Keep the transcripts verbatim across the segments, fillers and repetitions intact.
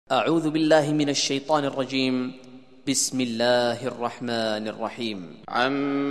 أعوذ بالله من الشيطان الرجيم. بسم الله الرحمن الرحيم. عم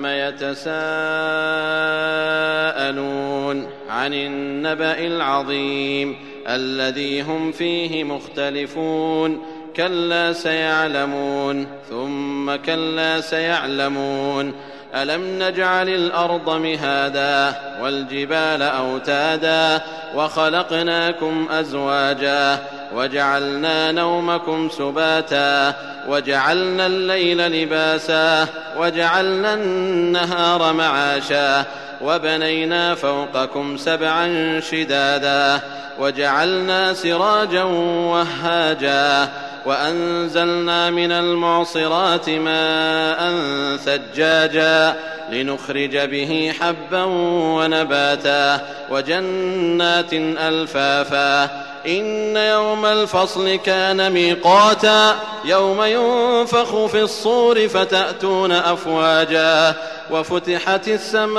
يتساءلون عن النبأ العظيم الذي هم فيه مختلفون كلا سيعلمون ثم كلا سيعلمون ألم نجعل الأرض مهادا والجبال أوتادا وخلقناكم أزواجا وجعلنا نومكم سباتا وجعلنا الليل لباسا وجعلنا النهار معاشا وبنينا فوقكم سبعا شدادا وجعلنا سراجا وهاجا وأنزلنا من المعصرات ماء ثجاجا لنخرج به حبا ونباتا وجنات ألفافا إن يوم الفصل كان ميقاتا يوم ينفخ في الصور فتأتون أفواجا وفتحت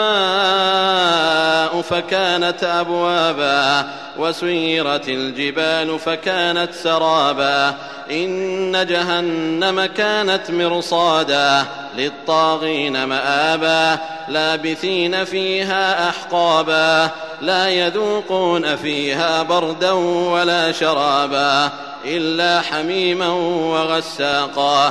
السماء فكانت أبوابا وسيرت الجبال فكانت سرابا إن جهنم كانت مرصادا للطاغين مآبا لابثين فيها أحقابا لا يذوقون فيها بردا ولا شرابا إلا حميما وغساقا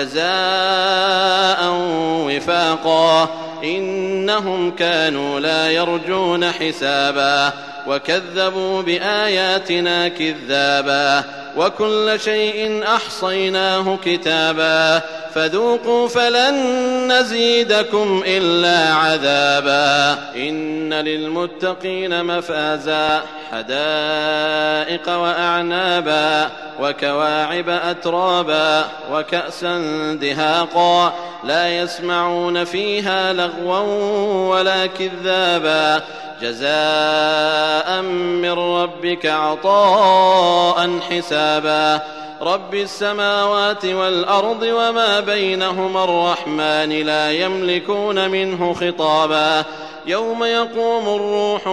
جزاء وفاقا إنهم كانوا لا يرجون حسابا وكذبوا بآياتنا كذابا وكل شيء أحصيناه كتابا فذوقوا فلن نزيدكم إلا عذابا إن للمتقين مفازا حدائق وأعنابا وكواعب أترابا وكأسا دهاقا لا يسمعون فيها لغوا ولا كذابا جزاء من ربك عطاء حسابا رب السماوات والأرض وما بينهما الرحمن لا يملكون منه خطابا يوم يقوم الروح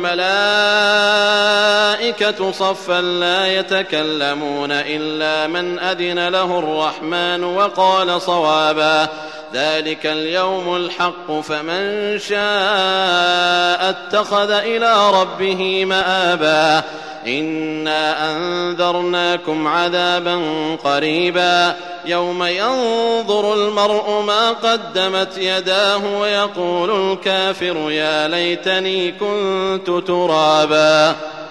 والملائكة صفا لا يتكلمون إلا من أذن له الرحمن وقال صوابا ذلك اليوم الحق فمن شاء اتخذ إلى ربه مآبا إنا أنذرناكم عذابا قريبا يوم ينظر المرء ما قدمت يداه ويقول الكافر يا ليتني كنت ترابا.